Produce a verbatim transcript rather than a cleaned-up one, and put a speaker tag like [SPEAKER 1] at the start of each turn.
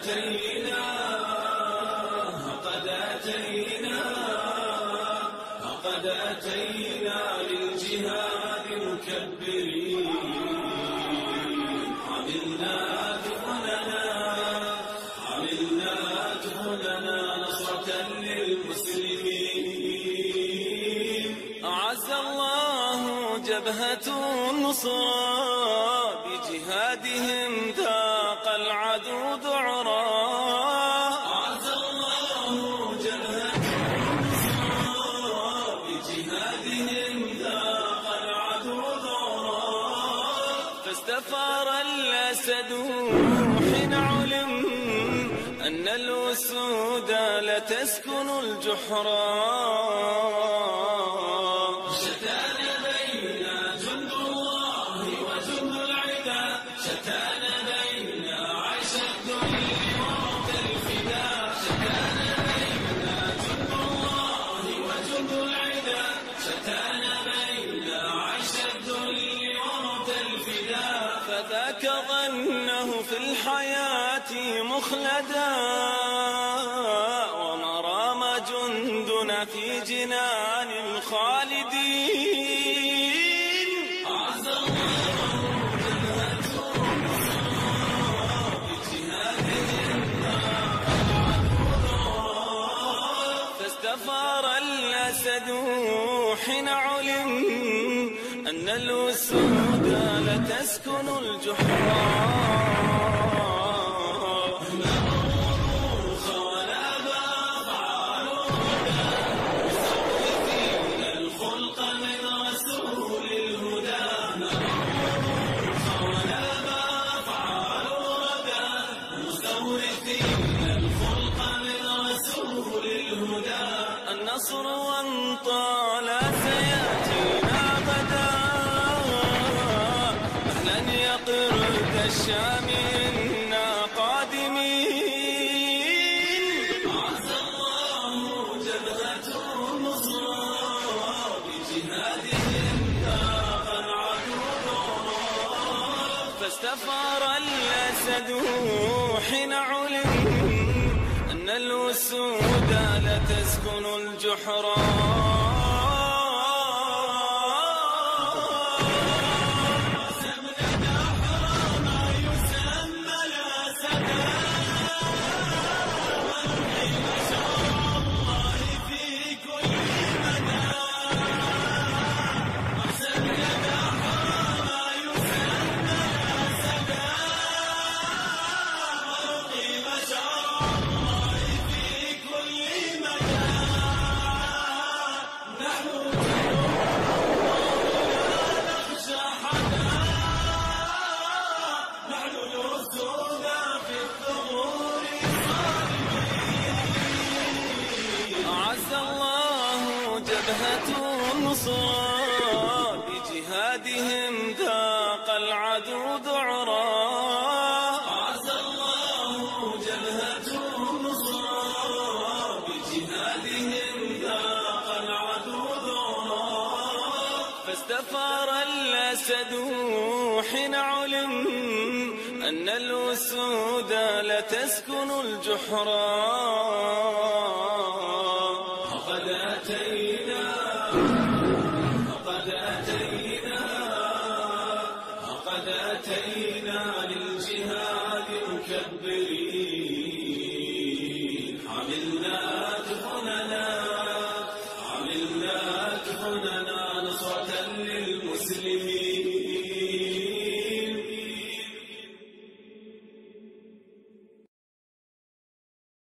[SPEAKER 1] أتينا قد أتينا قد أتينا للجهاد مكبرين عملنا دخلنا عملنا دخلنا نصرة للمسلمين أعز الله جبهة النصرى بجهادهم ذاق العدو ذعرا أعز الله جبهة النصرى بجهادهم ذاق العدو ذعرا فاستفار الأسد حين علم أن الأسود لتسكن الجحرا شتان بين جند الله وجند العدا شتان بين عيش الذل وموت الفداء شتان بين جند الله وجند العدا شتان بين عيش الذل وموت الفداء فذاك ظنه في الحياة مخلدا ومرام جندنا في جنان الخالدين أعز الله جبهة النصرى بجهادهم فاستفار الأسد حين علم أن الأسود لتسكن الجحرا النصر وانطال سياتينا غدا أهلا يا قرد الشام إنا قادمين أعز الله جبهة النصرى بجهادهم ذاق العدو فاستفار الأسد حين علم أن الأسود لتسكن الجحرا سمنا حرام يسمى الأسدا ونحيي بشر الله في كل مكان سمنا حرام يسمى الأسدا ونحيي بشر أعز الله جبهة النصرى بجهادهم ذاق العدو ذعرا أعز الله جبهة النصرى بجهادهم ذاق العدو ذعرا فاستفار الأسد حين علم أن الأسود لتسكن الجحرا قد أتينا قد أتينا قد أتينا للجهاد مكبرين